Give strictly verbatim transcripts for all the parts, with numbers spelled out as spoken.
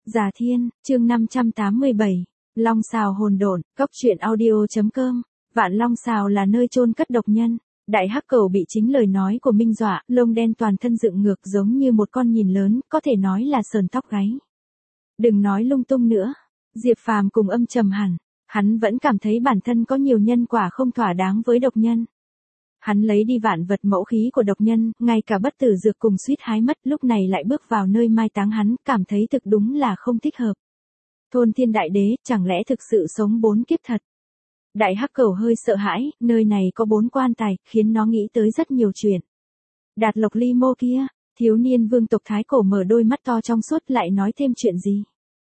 Già Thiên, chương năm trăm tám mươi bảy, Long Sào hồn độn, cốc truyện audio.com. Vạn Long Sào là nơi chôn cất độc nhân. Đại hắc cẩu bị chính lời nói của Minh dọa, lông đen toàn thân dựng ngược giống như một con nhìn lớn, có thể nói là sờn tóc gáy. Đừng nói lung tung nữa. Diệp Phàm cùng âm trầm hẳn, hắn vẫn cảm thấy bản thân có nhiều nhân quả không thỏa đáng với độc nhân. Hắn lấy đi vạn vật mẫu khí của độc nhân, ngay cả bất tử dược cùng suýt hái mất, lúc này lại bước vào nơi mai táng hắn, cảm thấy thực đúng là không thích hợp. Thôn Thiên Đại Đế, chẳng lẽ thực sự sống bốn kiếp thật? Đại hắc cẩu hơi sợ hãi, nơi này có bốn quan tài, khiến nó nghĩ tới rất nhiều chuyện. Đạt Lộc Ly Mô kia, thiếu niên vương tộc Thái Cổ mở đôi mắt to trong suốt lại nói thêm chuyện gì?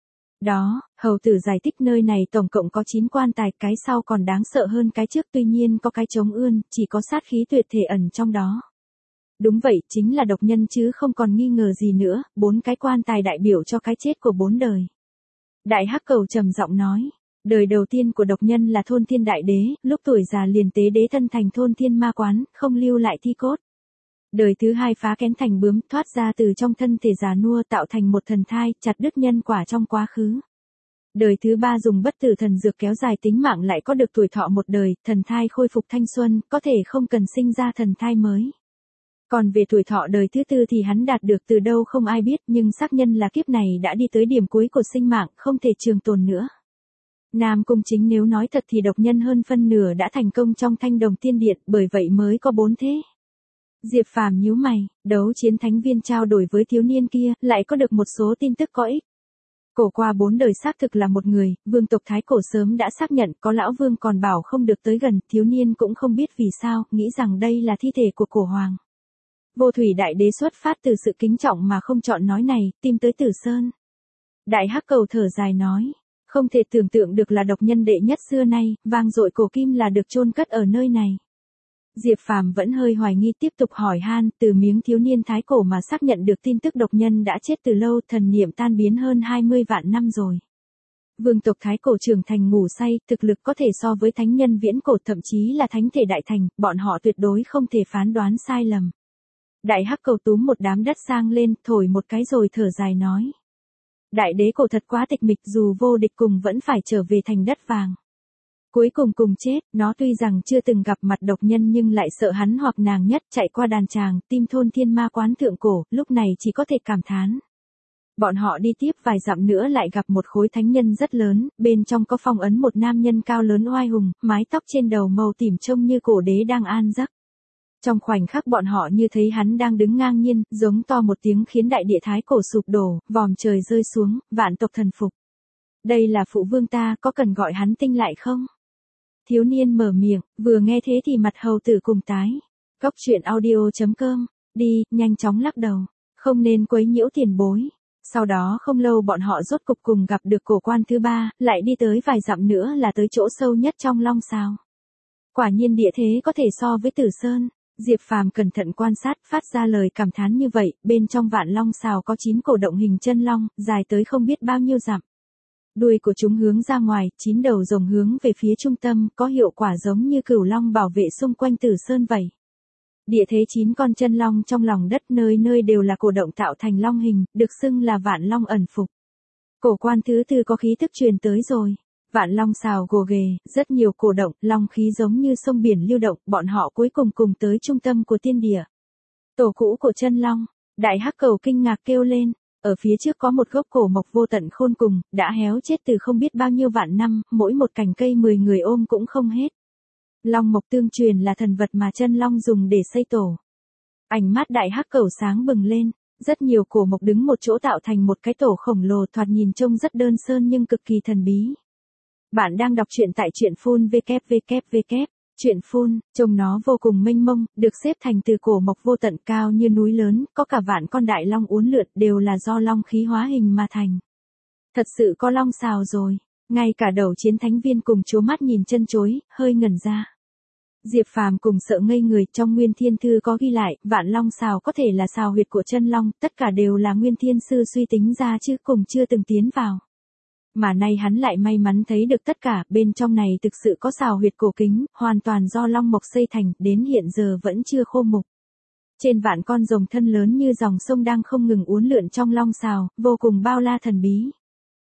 Đó, hầu tử giải thích nơi này tổng cộng có chín quan tài, cái sau còn đáng sợ hơn cái trước, tuy nhiên có cái trống ươn, chỉ có sát khí tuyệt thể ẩn trong đó. Đúng vậy, chính là độc nhân chứ không còn nghi ngờ gì nữa, bốn cái quan tài đại biểu cho cái chết của bốn đời. Đại hắc cẩu trầm giọng nói, đời đầu tiên của độc nhân là Thôn Thiên Đại Đế, lúc tuổi già liền tế đế thân thành Thôn Thiên Ma Quán, không lưu lại thi cốt. Đời thứ hai phá kén thành bướm, thoát ra từ trong thân thể già nua tạo thành một thần thai, chặt đứt nhân quả trong quá khứ. Đời thứ ba dùng bất tử thần dược kéo dài tính mạng lại có được tuổi thọ một đời, thần thai khôi phục thanh xuân, có thể không cần sinh ra thần thai mới. Còn về tuổi thọ đời thứ tư thì hắn đạt được từ đâu không ai biết, nhưng xác nhân là kiếp này đã đi tới điểm cuối của sinh mạng, không thể trường tồn nữa. Nam Cung Chính nếu nói thật thì độc nhân hơn phân nửa đã thành công trong Thanh Đồng Tiên Điện, bởi vậy mới có bốn thế. Diệp Phàm nhíu mày, đấu chiến thánh viên trao đổi với thiếu niên kia, lại có được một số tin tức có ích. Cổ qua bốn đời xác thực là một người, vương tộc Thái Cổ sớm đã xác nhận, có lão vương còn bảo không được tới gần, thiếu niên cũng không biết vì sao, nghĩ rằng đây là thi thể của cổ hoàng. Vô Thủy Đại Đế xuất phát từ sự kính trọng mà không chọn nói này, tìm tới Tử Sơn. Đại hắc cẩu thở dài nói, không thể tưởng tượng được là độc nhân đệ nhất xưa nay, vang dội cổ kim là được chôn cất ở nơi này. Diệp Phàm vẫn hơi hoài nghi tiếp tục hỏi han, từ miếng thiếu niên Thái Cổ mà xác nhận được tin tức độc nhân đã chết từ lâu, thần niệm tan biến hơn hai mươi vạn năm rồi. Vương tộc Thái Cổ trưởng thành ngủ say, thực lực có thể so với thánh nhân viễn cổ, thậm chí là thánh thể đại thành, bọn họ tuyệt đối không thể phán đoán sai lầm. Đại hắc cẩu túm một đám đất sang lên, thổi một cái rồi thở dài nói. Đại đế cổ thật quá tịch mịch, dù vô địch cùng vẫn phải trở về thành đất vàng. Cuối cùng cùng chết, nó tuy rằng chưa từng gặp mặt độc nhân nhưng lại sợ hắn hoặc nàng nhất, chạy qua đàn tràng, tim Thôn Thiên Ma Quán thượng cổ, lúc này chỉ có thể cảm thán. Bọn họ đi tiếp vài dặm nữa lại gặp một khối thánh nhân rất lớn, bên trong có phong ấn một nam nhân cao lớn oai hùng, mái tóc trên đầu màu tím trông như cổ đế đang an giấc. Trong khoảnh khắc bọn họ như thấy hắn đang đứng ngang nhiên, giống to một tiếng khiến đại địa Thái Cổ sụp đổ, vòm trời rơi xuống, vạn tộc thần phục. Đây là phụ vương ta, có cần gọi hắn tinh lại không? Thiếu niên mở miệng, vừa nghe thế thì mặt hầu tử cùng tái. Cốc truyện audio.com, đi, nhanh chóng lắc đầu, không nên quấy nhiễu tiền bối. Sau đó không lâu bọn họ rốt cục cùng gặp được cổ quan thứ ba, lại đi tới vài dặm nữa là tới chỗ sâu nhất trong Long Sào. Quả nhiên địa thế có thể so với Tử Sơn. Diệp Phàm cẩn thận quan sát, phát ra lời cảm thán như vậy, bên trong Vạn Long Sào có chín cổ động hình chân long, dài tới không biết bao nhiêu dặm. Đuôi của chúng hướng ra ngoài, chín đầu rồng hướng về phía trung tâm, có hiệu quả giống như cửu long bảo vệ xung quanh Tử Sơn vậy. Địa thế chín con chân long trong lòng đất nơi nơi đều là cổ động tạo thành long hình, được xưng là Vạn Long ẩn phục. Cổ quan thứ tư có khí thức truyền tới rồi. Vạn Long Sào gồ ghề, rất nhiều cổ động, long khí giống như sông biển lưu động, bọn họ cuối cùng cùng tới trung tâm của tiên địa. Tổ cũ của chân long, đại hắc cẩu kinh ngạc kêu lên, ở phía trước có một gốc cổ mộc vô tận khôn cùng, đã héo chết từ không biết bao nhiêu vạn năm, mỗi một cành cây mười người ôm cũng không hết. Long mộc tương truyền là thần vật mà chân long dùng để xây tổ. Ánh mắt đại hắc cẩu sáng bừng lên, rất nhiều cổ mộc đứng một chỗ tạo thành một cái tổ khổng lồ, thoạt nhìn trông rất đơn sơ nhưng cực kỳ thần bí. Bạn đang đọc truyện tại truyện phun vê kép vê kép vê kép, truyện phun, trông nó vô cùng mênh mông, được xếp thành từ cổ mộc vô tận cao như núi lớn, có cả vạn con đại long uốn lượn, đều là do long khí hóa hình mà thành. Thật sự có Long Sào rồi, ngay cả đầu chiến thánh viên cùng chố mắt nhìn chân chối, hơi ngẩn ra. Diệp Phàm cùng sợ ngây người, trong Nguyên Thiên Thư có ghi lại, Vạn Long Sào có thể là sào huyệt của chân long, tất cả đều là Nguyên Thiên Sư suy tính ra chứ cùng chưa từng tiến vào. Mà nay hắn lại may mắn thấy được tất cả, bên trong này thực sự có sào huyệt cổ kính, hoàn toàn do long mộc xây thành, đến hiện giờ vẫn chưa khô mục. Trên vạn con rồng thân lớn như dòng sông đang không ngừng uốn lượn trong Long Sào, vô cùng bao la thần bí.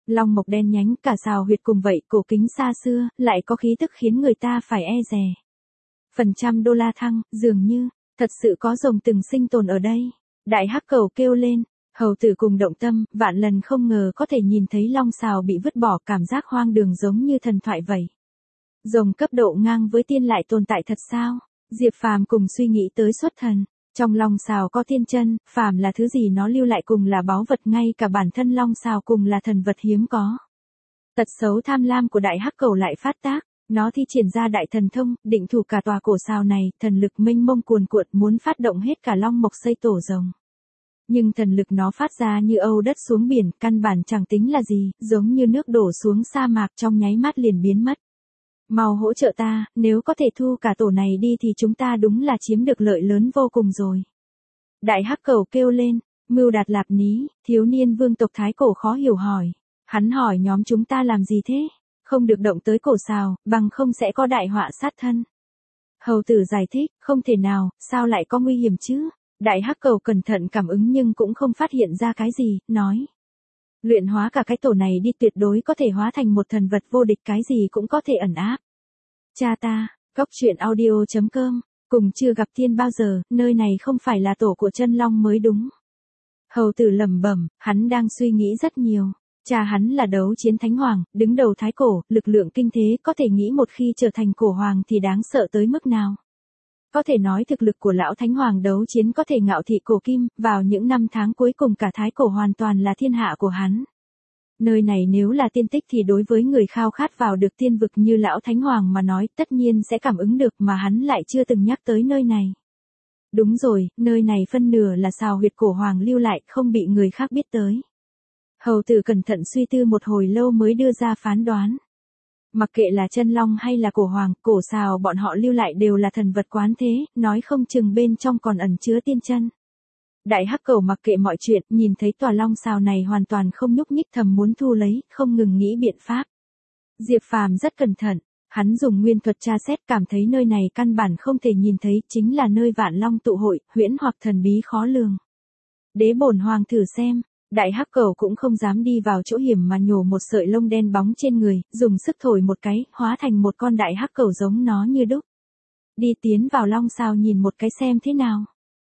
Long mộc đen nhánh cả sào huyệt cùng vậy cổ kính xa xưa, lại có khí tức khiến người ta phải e dè. Phần trăm đô la thăng, dường như, thật sự có rồng từng sinh tồn ở đây. Đại hắc cầu kêu lên, hầu tử cùng động tâm, vạn lần không ngờ có thể nhìn thấy long sào bị vứt bỏ, cảm giác hoang đường giống như thần thoại vậy. Rồng cấp độ ngang với tiên lại tồn tại thật sao? Diệp Phàm cùng suy nghĩ tới xuất thần. Trong long sào có tiên chân, phàm là thứ gì nó lưu lại cùng là báu vật, ngay cả bản thân long sào cùng là thần vật hiếm có. Tật xấu tham lam của đại hắc cầu lại phát tác, nó thi triển ra đại thần thông, định thủ cả tòa cổ sào này, thần lực mênh mông cuồn cuộn muốn phát động hết cả long mộc xây tổ rồng. Nhưng thần lực nó phát ra như âu đất xuống biển, căn bản chẳng tính là gì, giống như nước đổ xuống sa mạc trong nháy mắt liền biến mất. Mau hỗ trợ ta, nếu có thể thu cả tổ này đi thì chúng ta đúng là chiếm được lợi lớn vô cùng rồi. Đại hắc cầu kêu lên, mưu đạt lạp ní, thiếu niên vương tộc thái cổ khó hiểu hỏi. Hắn hỏi nhóm chúng ta làm gì thế? Không được động tới cổ sào, bằng không sẽ có đại họa sát thân. Hầu tử giải thích, không thể nào, sao lại có nguy hiểm chứ? Đại hắc cầu cẩn thận cảm ứng nhưng cũng không phát hiện ra cái gì, nói. Luyện hóa cả cái tổ này đi, tuyệt đối có thể hóa thành một thần vật vô địch, cái gì cũng có thể ẩn áp. Cha ta, góc truyện audio chấm com, cùng chưa gặp thiên bao giờ, nơi này không phải là tổ của chân long mới đúng. Hầu tử lẩm bẩm, hắn đang suy nghĩ rất nhiều. Cha hắn là đấu chiến thánh hoàng, đứng đầu thái cổ, lực lượng kinh thế, có thể nghĩ một khi trở thành cổ hoàng thì đáng sợ tới mức nào. Có thể nói thực lực của lão thánh hoàng đấu chiến có thể ngạo thị cổ kim, vào những năm tháng cuối cùng cả thái cổ hoàn toàn là thiên hạ của hắn. Nơi này nếu là tiên tích thì đối với người khao khát vào được tiên vực như lão thánh hoàng mà nói tất nhiên sẽ cảm ứng được, mà hắn lại chưa từng nhắc tới nơi này. Đúng rồi, nơi này phân nửa là sào huyệt cổ hoàng lưu lại, không bị người khác biết tới. Hầu tử cẩn thận suy tư một hồi lâu mới đưa ra phán đoán. Mặc kệ là chân long hay là cổ hoàng, cổ sào bọn họ lưu lại đều là thần vật quán thế, nói không chừng bên trong còn ẩn chứa tiên chân. Đại hắc cầu mặc kệ mọi chuyện, nhìn thấy tòa long sào này hoàn toàn không nhúc nhích, thầm muốn thu lấy, không ngừng nghĩ biện pháp. Diệp Phàm rất cẩn thận, hắn dùng nguyên thuật tra xét, cảm thấy nơi này căn bản không thể nhìn thấy, chính là nơi vạn long tụ hội, huyễn hoặc thần bí khó lường. Đế bổn hoàng thử xem. Đại hắc cầu cũng không dám đi vào chỗ hiểm mà nhổ một sợi lông đen bóng trên người, dùng sức thổi một cái, hóa thành một con đại hắc cầu giống nó như đúc. Đi tiến vào long sào nhìn một cái xem thế nào.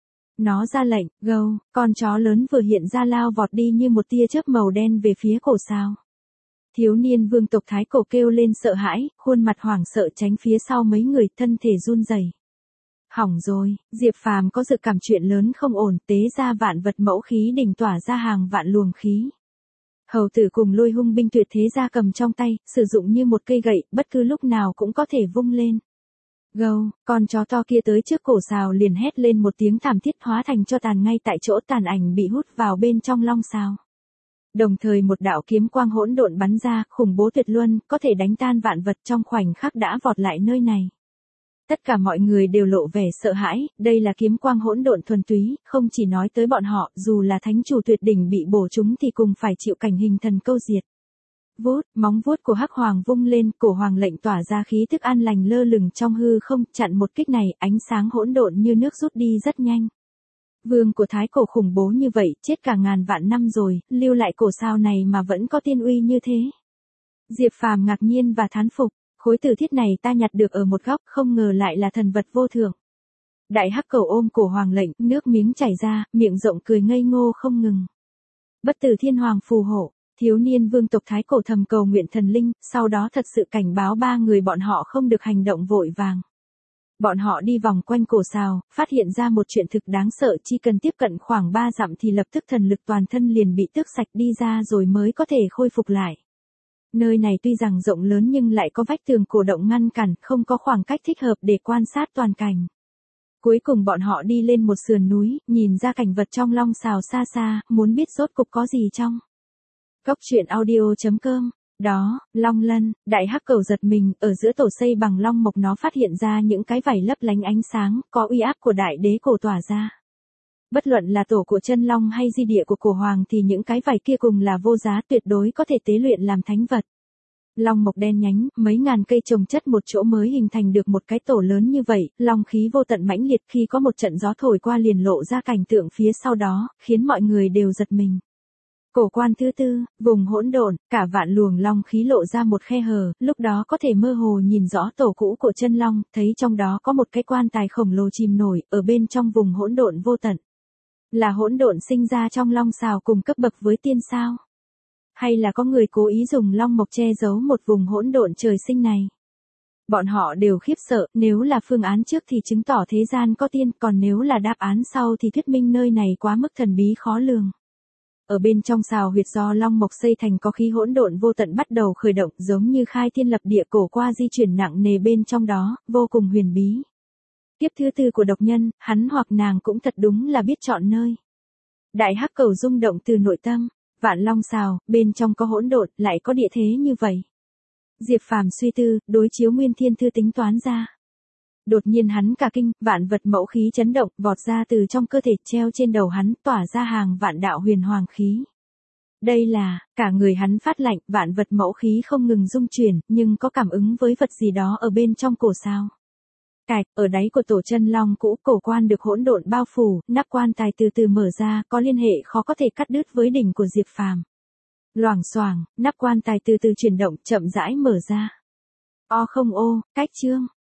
Nó ra lệnh, gâu, con chó lớn vừa hiện ra lao vọt đi như một tia chớp màu đen về phía cổ sào. Thiếu niên vương tộc thái cổ kêu lên sợ hãi, khuôn mặt hoảng sợ tránh phía sau mấy người, thân thể run rẩy. Hỏng rồi, Diệp Phàm có dự cảm chuyện lớn không ổn, tế ra vạn vật mẫu khí đỉnh tỏa ra hàng vạn luồng khí. Hầu tử cùng lôi hung binh tuyệt thế ra cầm trong tay, sử dụng như một cây gậy, bất cứ lúc nào cũng có thể vung lên. Gâu, con chó to kia tới trước cổ sào liền hét lên một tiếng thảm thiết, hóa thành cho tàn ngay tại chỗ, tàn ảnh bị hút vào bên trong long sào. Đồng thời một đạo kiếm quang hỗn độn bắn ra, khủng bố tuyệt luân, có thể đánh tan vạn vật, trong khoảnh khắc đã vọt lại nơi này. Tất cả mọi người đều lộ vẻ sợ hãi, đây là kiếm quang hỗn độn thuần túy, không chỉ nói tới bọn họ, dù là thánh chủ tuyệt đỉnh bị bổ trúng thì cùng phải chịu cảnh hình thần câu diệt. Vuốt, móng vuốt của hắc hoàng vung lên, cổ hoàng lệnh tỏa ra khí thức an lành lơ lửng trong hư không, chặn một kích này, ánh sáng hỗn độn như nước rút đi rất nhanh. Vương của thái cổ khủng bố như vậy, chết cả ngàn vạn năm rồi, lưu lại cổ sao này mà vẫn có tiên uy như thế. Diệp Phàm ngạc nhiên và thán phục. Khối tử thiết này ta nhặt được ở một góc, không ngờ lại là thần vật vô thượng. Đại hắc cầu ôm cổ hoàng lệnh, nước miếng chảy ra, miệng rộng cười ngây ngô không ngừng. Bất tử thiên hoàng phù hộ, thiếu niên vương tộc thái cổ thầm cầu nguyện thần linh, sau đó thật sự cảnh báo ba người bọn họ không được hành động vội vàng. Bọn họ đi vòng quanh cổ sào, phát hiện ra một chuyện thực đáng sợ, chỉ cần tiếp cận khoảng ba dặm thì lập tức thần lực toàn thân liền bị tước sạch đi ra rồi mới có thể khôi phục lại. Nơi này tuy rằng rộng lớn nhưng lại có vách tường cổ động ngăn cản, không có khoảng cách thích hợp để quan sát toàn cảnh. Cuối cùng bọn họ đi lên một sườn núi, nhìn ra cảnh vật trong long sào xa xa, muốn biết rốt cục có gì trong. Góc truyện audio chấm com. Đó, long lân, đại hắc cầu giật mình, ở giữa tổ xây bằng long mộc nó phát hiện ra những cái vảy lấp lánh ánh sáng, có uy áp của đại đế cổ tỏa ra. Bất luận là tổ của chân long hay di địa của cổ hoàng thì những cái vảy kia cùng là vô giá, tuyệt đối có thể tế luyện làm thánh vật. Long mộc đen nhánh, mấy ngàn cây trồng chất một chỗ mới hình thành được một cái tổ lớn như vậy, long khí vô tận mãnh liệt, khi có một trận gió thổi qua liền lộ ra cảnh tượng phía sau đó, khiến mọi người đều giật mình. Cổ quan thứ tư, vùng hỗn độn, cả vạn luồng long khí lộ ra một khe hở, lúc đó có thể mơ hồ nhìn rõ tổ cũ của chân long, thấy trong đó có một cái quan tài khổng lồ chìm nổi, ở bên trong vùng hỗn độn vô tận. Là hỗn độn sinh ra trong long xào cùng cấp bậc với tiên sao? Hay là có người cố ý dùng long mộc che giấu một vùng hỗn độn trời sinh này? Bọn họ đều khiếp sợ, nếu là phương án trước thì chứng tỏ thế gian có tiên, còn nếu là đáp án sau thì thuyết minh nơi này quá mức thần bí khó lường. Ở bên trong xào huyệt do long mộc xây thành có khí hỗn độn vô tận bắt đầu khởi động, giống như khai thiên lập địa cổ qua di chuyển nặng nề bên trong đó, vô cùng huyền bí. Tiếp thứ tư của độc nhân, hắn hoặc nàng cũng thật đúng là biết chọn nơi. Đại hắc cầu rung động từ nội tâm, vạn long xào, bên trong có hỗn độn, lại có địa thế như vậy. Diệp Phàm suy tư, đối chiếu Nguyên Thiên Thư tính toán ra. Đột nhiên hắn cả kinh, vạn vật mẫu khí chấn động, vọt ra từ trong cơ thể, treo trên đầu hắn, tỏa ra hàng vạn đạo huyền hoàng khí. Đây là, cả người hắn phát lạnh, vạn vật mẫu khí không ngừng rung chuyển, nhưng có cảm ứng với vật gì đó ở bên trong cổ sao. Cạch, ở đáy của tổ chân long cũ, cổ quan được hỗn độn bao phủ, nắp quan tài từ từ mở ra, có liên hệ khó có thể cắt đứt với đỉnh của Diệp Phàm. Loảng xoảng, nắp quan tài từ từ chuyển động, chậm rãi mở ra. O không ô, cách chương.